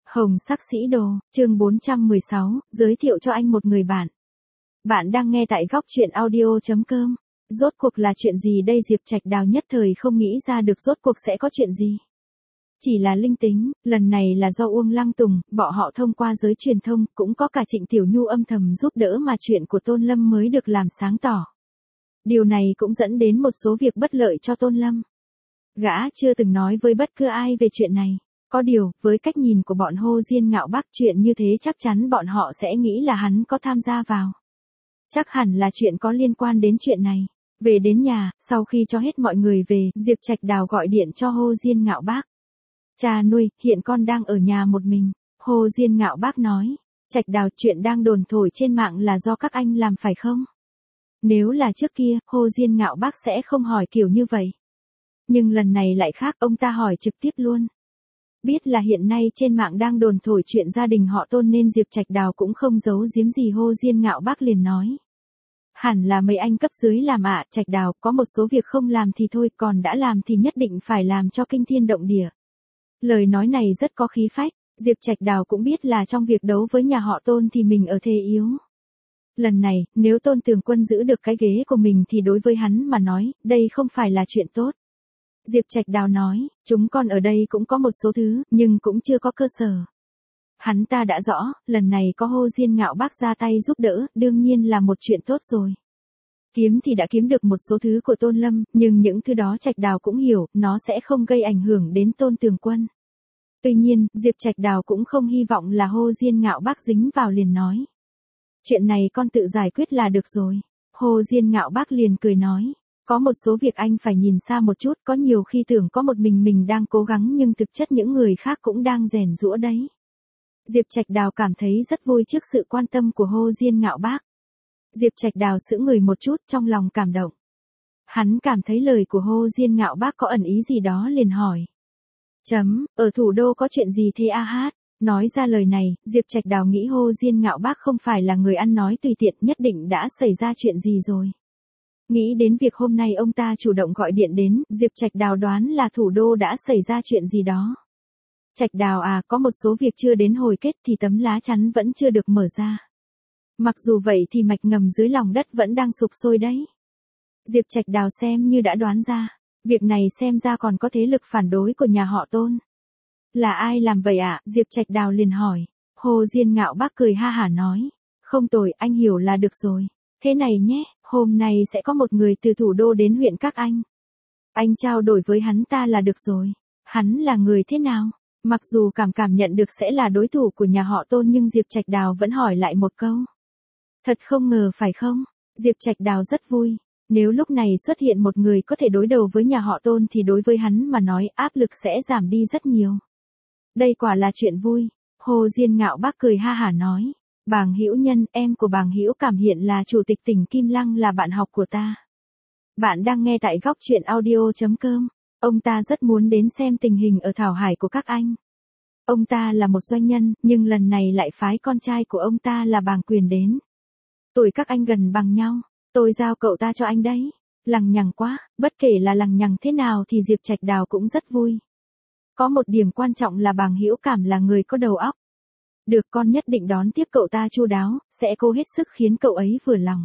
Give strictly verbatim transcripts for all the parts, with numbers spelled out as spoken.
Hồng sắc sĩ đồ, chương bốn trăm mười sáu, giới thiệu cho anh một người bạn. Bạn đang nghe tại góc truyện audio chấm com. Rốt cuộc là chuyện gì đây? Diệp Trạch Đào nhất thời không nghĩ ra được rốt cuộc sẽ có chuyện gì. Chỉ là linh tính, lần này là do Uông Lăng Tùng, bọn họ thông qua giới truyền thông, cũng có cả Trịnh Tiểu Nhu âm thầm giúp đỡ mà chuyện của Tôn Lâm mới được làm sáng tỏ. Điều này cũng dẫn đến một số việc bất lợi cho Tôn Lâm. Gã chưa từng nói với bất cứ ai về chuyện này. Có điều, với cách nhìn của bọn Hồ Diên Ngạo Bắc, chuyện như thế chắc chắn bọn họ sẽ nghĩ là hắn có tham gia vào. Chắc hẳn là chuyện có liên quan đến chuyện này. Về đến nhà, sau khi cho hết mọi người về, Diệp Trạch Đào gọi điện cho Hồ Diên Ngạo Bác. Cha nuôi, hiện con đang ở nhà một mình. Hồ Diên Ngạo Bác nói. Trạch Đào, chuyện đang đồn thổi trên mạng là do các anh làm phải không? Nếu là trước kia, Hồ Diên Ngạo Bác sẽ không hỏi kiểu như vậy. Nhưng lần này lại khác, ông ta hỏi trực tiếp luôn. Biết là hiện nay trên mạng đang đồn thổi chuyện gia đình họ Tôn nên Diệp Trạch Đào cũng không giấu giếm gì. Hồ Diên Ngạo Bác liền nói. Hẳn là mấy anh cấp dưới làm ạ. Trạch Đào, có một số việc không làm thì thôi, còn đã làm thì nhất định phải làm cho kinh thiên động địa. Lời nói này rất có khí phách. Diệp Trạch Đào cũng biết là trong việc đấu với nhà họ Tôn thì mình ở thế yếu. Lần này, nếu Tôn Tường Quân giữ được cái ghế của mình thì đối với hắn mà nói, đây không phải là chuyện tốt. Diệp Trạch Đào nói, chúng con ở đây cũng có một số thứ, nhưng cũng chưa có cơ sở. Hắn ta đã rõ, lần này có Hồ Diên Ngạo Bác ra tay giúp đỡ, đương nhiên là một chuyện tốt rồi. Kiếm thì đã kiếm được một số thứ của Tôn Lâm, nhưng những thứ đó Trạch Đào cũng hiểu, nó sẽ không gây ảnh hưởng đến Tôn Tường Quân. Tuy nhiên, Diệp Trạch Đào cũng không hy vọng là Hồ Diên Ngạo Bác dính vào liền nói. Chuyện này con tự giải quyết là được rồi. Hồ Diên Ngạo Bác liền cười nói. Có một số việc anh phải nhìn xa một chút, có nhiều khi tưởng có một mình mình đang cố gắng nhưng thực chất những người khác cũng đang rèn giũa đấy. Diệp Trạch Đào cảm thấy rất vui trước sự quan tâm của Hồ Diên Ngạo Bác. Diệp Trạch Đào sững người một chút trong lòng cảm động. Hắn cảm thấy lời của Hồ Diên Ngạo Bác có ẩn ý gì đó liền hỏi. Chấm, ở thủ đô có chuyện gì thế a hát? Nói ra lời này, Diệp Trạch Đào nghĩ Hồ Diên Ngạo Bác không phải là người ăn nói tùy tiện, nhất định đã xảy ra chuyện gì rồi. Nghĩ đến việc hôm nay ông ta chủ động gọi điện đến, Diệp Trạch Đào đoán là thủ đô đã xảy ra chuyện gì đó. Trạch Đào à, có một số việc chưa đến hồi kết thì tấm lá chắn vẫn chưa được mở ra. Mặc dù vậy thì mạch ngầm dưới lòng đất vẫn đang sục sôi đấy. Diệp Trạch Đào xem như đã đoán ra. Việc này xem ra còn có thế lực phản đối của nhà họ Tôn. Là ai làm vậy ạ? À? Diệp Trạch Đào liền hỏi. Hồ Diên Ngạo Bác cười ha hả nói. Không tồi, anh hiểu là được rồi. Thế này nhé, hôm nay sẽ có một người từ thủ đô đến huyện các anh. Anh trao đổi với hắn ta là được rồi. Hắn là người thế nào? Mặc dù cảm cảm nhận được sẽ là đối thủ của nhà họ Tôn nhưng Diệp Trạch Đào vẫn hỏi lại một câu. Thật không ngờ phải không? Diệp Trạch Đào rất vui. Nếu lúc này xuất hiện một người có thể đối đầu với nhà họ Tôn thì đối với hắn mà nói áp lực sẽ giảm đi rất nhiều. Đây quả là chuyện vui. Hồ Diên Ngạo Bác cười ha hả nói. Bàng Hữu Nhân, em của Bàng Hữu Cảm hiện là chủ tịch tỉnh Kim Lăng, là bạn học của ta. Bạn đang nghe tại góc truyện audio chấm com. Ông ta rất muốn đến xem tình hình ở Thảo Hải của các anh. Ông ta là một doanh nhân, nhưng lần này lại phái con trai của ông ta là Bàng Quyền đến. Tuổi các anh gần bằng nhau, tôi giao cậu ta cho anh đấy. Lằng nhằng quá, bất kể là lằng nhằng thế nào thì Diệp Trạch Đào cũng rất vui. Có một điểm quan trọng là Bàng Hữu Cảm là người có đầu óc. Được, con nhất định đón tiếp cậu ta chu đáo, sẽ cố hết sức khiến cậu ấy vừa lòng.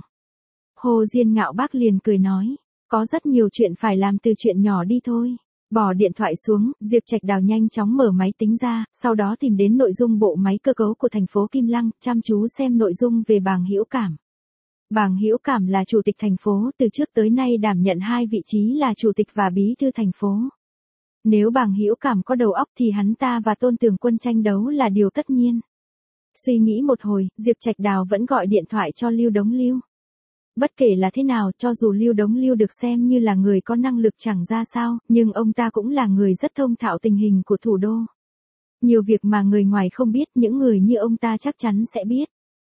Hồ Diên Ngạo Bác liền cười nói, có rất nhiều chuyện phải làm từ chuyện nhỏ đi thôi. Bỏ điện thoại xuống, Diệp Trạch Đào nhanh chóng mở máy tính ra, sau đó tìm đến nội dung bộ máy cơ cấu của thành phố Kim Lăng, chăm chú xem nội dung về Bàng Hữu Cảm. Bàng Hữu Cảm là chủ tịch thành phố, từ trước tới nay đảm nhận hai vị trí là chủ tịch và bí thư thành phố. Nếu Bàng Hữu Cảm có đầu óc thì hắn ta và Tôn Tường Quân tranh đấu là điều tất nhiên. Suy nghĩ một hồi, Diệp Trạch Đào vẫn gọi điện thoại cho Lưu Đống Lưu. Bất kể là thế nào, cho dù Lưu Đống Lưu được xem như là người có năng lực chẳng ra sao, nhưng ông ta cũng là người rất thông thạo tình hình của thủ đô. Nhiều việc mà người ngoài không biết, những người như ông ta chắc chắn sẽ biết.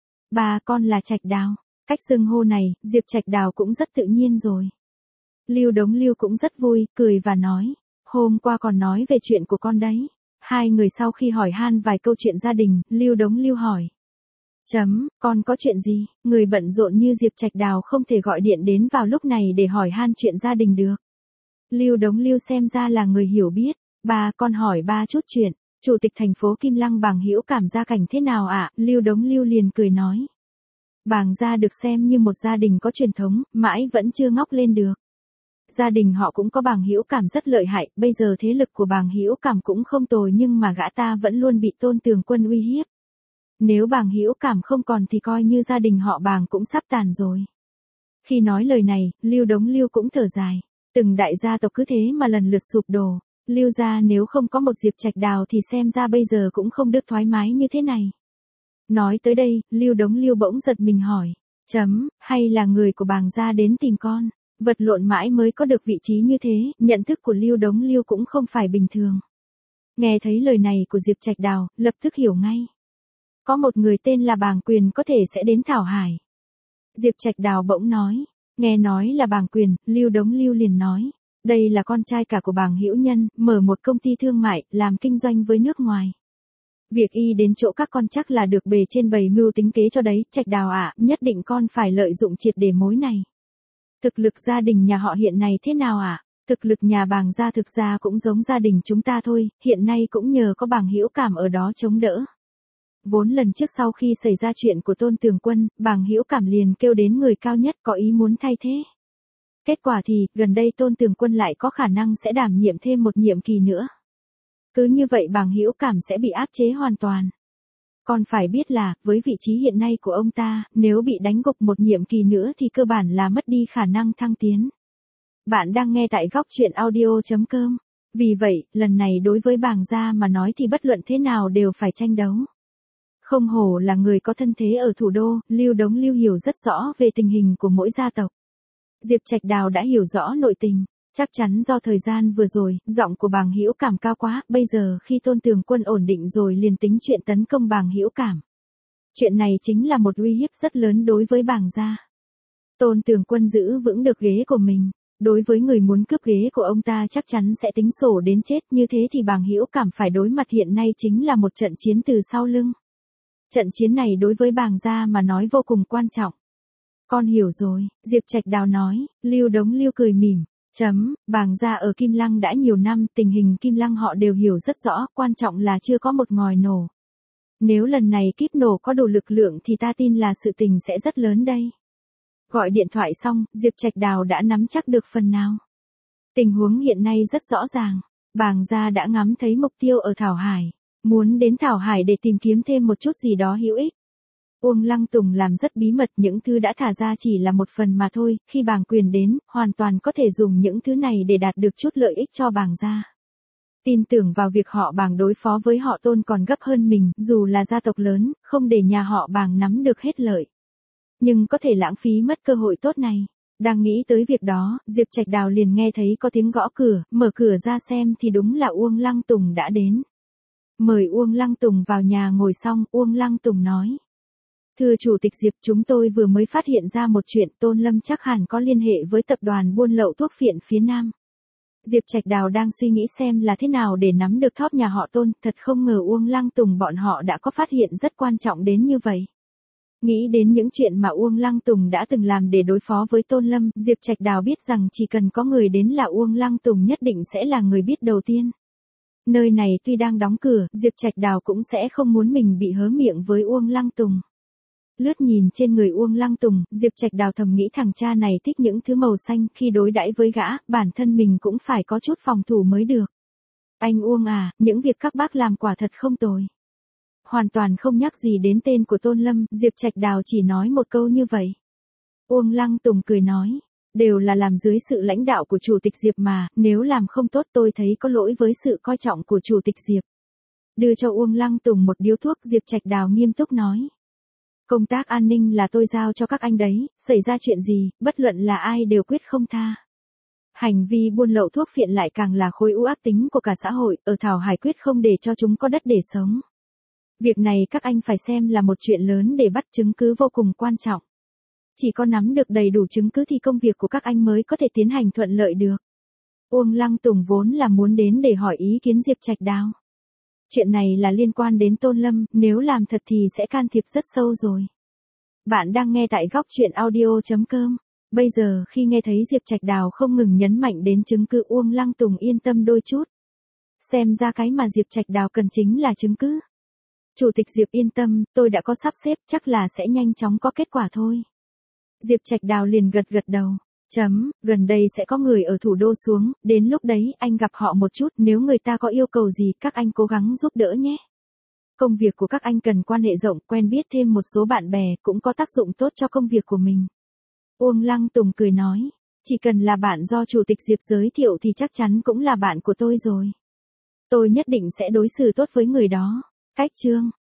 Bà con là Trạch Đào. Cách xưng hô này, Diệp Trạch Đào cũng rất tự nhiên rồi. Lưu Đống Lưu cũng rất vui, cười và nói. Hôm qua còn nói về chuyện của con đấy. Hai người sau khi hỏi han vài câu chuyện gia đình, Lưu Đống Lưu hỏi. Chấm, con có chuyện gì? Người bận rộn như Diệp Trạch Đào không thể gọi điện đến vào lúc này để hỏi han chuyện gia đình được. Lưu Đống Lưu xem ra là người hiểu biết. Ba, con hỏi ba chút chuyện. Chủ tịch thành phố Kim Lăng Bàng Hữu Cảm gia cảnh thế nào ạ? Lưu Đống Lưu liền cười nói. Bàng gia được xem như một gia đình có truyền thống, mãi vẫn chưa ngóc lên được. Gia đình họ cũng có Bàng Hữu Cảm rất lợi hại, bây giờ thế lực của Bàng Hữu Cảm cũng không tồi nhưng mà gã ta vẫn luôn bị Tôn Tường Quân uy hiếp. Nếu Bàng Hữu Cảm không còn thì coi như gia đình họ Bàng cũng sắp tàn rồi. Khi nói lời này, Lưu Đống Lưu cũng thở dài. Từng đại gia tộc cứ thế mà lần lượt sụp đổ. Lưu gia nếu không có một Diệp Trạch Đào thì xem ra bây giờ cũng không được thoải mái như thế này. Nói tới đây, Lưu Đống Lưu bỗng giật mình hỏi. Chấm, hay là người của Bàng gia đến tìm con? Vật lộn mãi mới có được vị trí như thế, nhận thức của Lưu Đống Lưu cũng không phải bình thường. Nghe thấy lời này của Diệp Trạch Đào, lập tức hiểu ngay. Có một người tên là Bàng Quyền có thể sẽ đến Thảo Hải. Diệp Trạch Đào bỗng nói. Nghe nói là Bàng Quyền, Lưu Đống Lưu liền nói. Đây là con trai cả của Bàng Hữu Nhân, mở một công ty thương mại, làm kinh doanh với nước ngoài. Việc y đến chỗ các con chắc là được bề trên bày mưu tính kế cho đấy, Trạch Đào ạ, nhất định con phải lợi dụng triệt để mối này. Thực lực gia đình nhà họ hiện nay thế nào ạ? À? Thực lực nhà Bàng gia thực ra cũng giống gia đình chúng ta thôi, hiện nay cũng nhờ có Bàng Hữu Cảm ở đó chống đỡ. Vốn lần trước sau khi xảy ra chuyện của Tôn Tường Quân, Bàng Hữu Cảm liền kêu đến người cao nhất có ý muốn thay thế. Kết quả thì, gần đây Tôn Tường Quân lại có khả năng sẽ đảm nhiệm thêm một nhiệm kỳ nữa. Cứ như vậy Bàng Hữu Cảm sẽ bị áp chế hoàn toàn. Còn phải biết là, với vị trí hiện nay của ông ta, nếu bị đánh gục một nhiệm kỳ nữa thì cơ bản là mất đi khả năng thăng tiến. Bạn đang nghe tại góc truyện audio chấm com. Vì vậy, lần này đối với Bàng gia mà nói thì bất luận thế nào đều phải tranh đấu. Không hổ là người có thân thế ở thủ đô, Lưu Đống Lưu hiểu rất rõ về tình hình của mỗi gia tộc. Diệp Trạch Đào đã hiểu rõ nội tình. Chắc chắn do thời gian vừa rồi, giọng của Bàng Hữu Cảm cao quá, bây giờ khi Tôn Tường Quân ổn định rồi liền tính chuyện tấn công Bàng Hữu Cảm. Chuyện này chính là một uy hiếp rất lớn đối với Bàng gia. Tôn Tường Quân giữ vững được ghế của mình, đối với người muốn cướp ghế của ông ta chắc chắn sẽ tính sổ đến chết, như thế thì Bàng Hữu Cảm phải đối mặt hiện nay chính là một trận chiến từ sau lưng. Trận chiến này đối với Bàng gia mà nói vô cùng quan trọng. Con hiểu rồi, Diệp Trạch Đào nói, Lưu Đống Lưu cười mỉm. Chấm, Bàng gia ở Kim Lăng đã nhiều năm, tình hình Kim Lăng họ đều hiểu rất rõ, quan trọng là chưa có một ngòi nổ. Nếu lần này kíp nổ có đủ lực lượng thì ta tin là sự tình sẽ rất lớn đây. Gọi điện thoại xong, Diệp Trạch Đào đã nắm chắc được phần nào. Tình huống hiện nay rất rõ ràng, Bàng gia đã ngắm thấy mục tiêu ở Thảo Hải, muốn đến Thảo Hải để tìm kiếm thêm một chút gì đó hữu ích. Uông Lăng Tùng làm rất bí mật, những thứ đã thả ra chỉ là một phần mà thôi, khi Bàng Quyền đến, hoàn toàn có thể dùng những thứ này để đạt được chút lợi ích cho Bàng gia. Tin tưởng vào việc họ Bàng đối phó với họ Tôn còn gấp hơn mình, dù là gia tộc lớn, không để nhà họ Bàng nắm được hết lợi. Nhưng có thể lãng phí mất cơ hội tốt này. Đang nghĩ tới việc đó, Diệp Trạch Đào liền nghe thấy có tiếng gõ cửa, mở cửa ra xem thì đúng là Uông Lăng Tùng đã đến. Mời Uông Lăng Tùng vào nhà ngồi xong, Uông Lăng Tùng nói. Thưa Chủ tịch Diệp, chúng tôi vừa mới phát hiện ra một chuyện, Tôn Lâm chắc hẳn có liên hệ với tập đoàn buôn lậu thuốc phiện phía Nam. Diệp Trạch Đào đang suy nghĩ xem là thế nào để nắm được thóp nhà họ Tôn, thật không ngờ Uông Lăng Tùng bọn họ đã có phát hiện rất quan trọng đến như vậy. Nghĩ đến những chuyện mà Uông Lăng Tùng đã từng làm để đối phó với Tôn Lâm, Diệp Trạch Đào biết rằng chỉ cần có người đến là Uông Lăng Tùng nhất định sẽ là người biết đầu tiên. Nơi này tuy đang đóng cửa, Diệp Trạch Đào cũng sẽ không muốn mình bị hớ miệng với Uông Lăng Tùng. Lướt nhìn trên người Uông Lăng Tùng, Diệp Trạch Đào thầm nghĩ thằng cha này thích những thứ màu xanh, khi đối đãi với gã, bản thân mình cũng phải có chút phòng thủ mới được. Anh Uông à, những việc các bác làm quả thật không tồi. Hoàn toàn không nhắc gì đến tên của Tôn Lâm, Diệp Trạch Đào chỉ nói một câu như vậy. Uông Lăng Tùng cười nói, đều là làm dưới sự lãnh đạo của Chủ tịch Diệp mà, nếu làm không tốt tôi thấy có lỗi với sự coi trọng của Chủ tịch Diệp. Đưa cho Uông Lăng Tùng một điếu thuốc, Diệp Trạch Đào nghiêm túc nói. Công tác an ninh là tôi giao cho các anh đấy, xảy ra chuyện gì, bất luận là ai đều quyết không tha. Hành vi buôn lậu thuốc phiện lại càng là khối u ác tính của cả xã hội, ở Thảo Hải quyết không để cho chúng có đất để sống. Việc này các anh phải xem là một chuyện lớn để bắt chứng cứ vô cùng quan trọng. Chỉ có nắm được đầy đủ chứng cứ thì công việc của các anh mới có thể tiến hành thuận lợi được. Uông Lăng Tùng vốn là muốn đến để hỏi ý kiến Diệp Trạch Đào. Chuyện này là liên quan đến Tôn Lâm, nếu làm thật thì sẽ can thiệp rất sâu rồi. Bạn đang nghe tại góc truyện audio chấm com. Bây giờ khi nghe thấy Diệp Trạch Đào không ngừng nhấn mạnh đến chứng cứ, Uông Lăng Tùng yên tâm đôi chút. Xem ra cái mà Diệp Trạch Đào cần chính là chứng cứ. Chủ tịch Diệp yên tâm, tôi đã có sắp xếp, chắc là sẽ nhanh chóng có kết quả thôi. Diệp Trạch Đào liền gật gật đầu. Chấm, gần đây sẽ có người ở thủ đô xuống, đến lúc đấy anh gặp họ một chút, nếu người ta có yêu cầu gì các anh cố gắng giúp đỡ nhé. Công việc của các anh cần quan hệ rộng, quen biết thêm một số bạn bè, cũng có tác dụng tốt cho công việc của mình. Uông Lăng Tùng cười nói, chỉ cần là bạn do Chủ tịch Diệp giới thiệu thì chắc chắn cũng là bạn của tôi rồi. Tôi nhất định sẽ đối xử tốt với người đó. Cách chương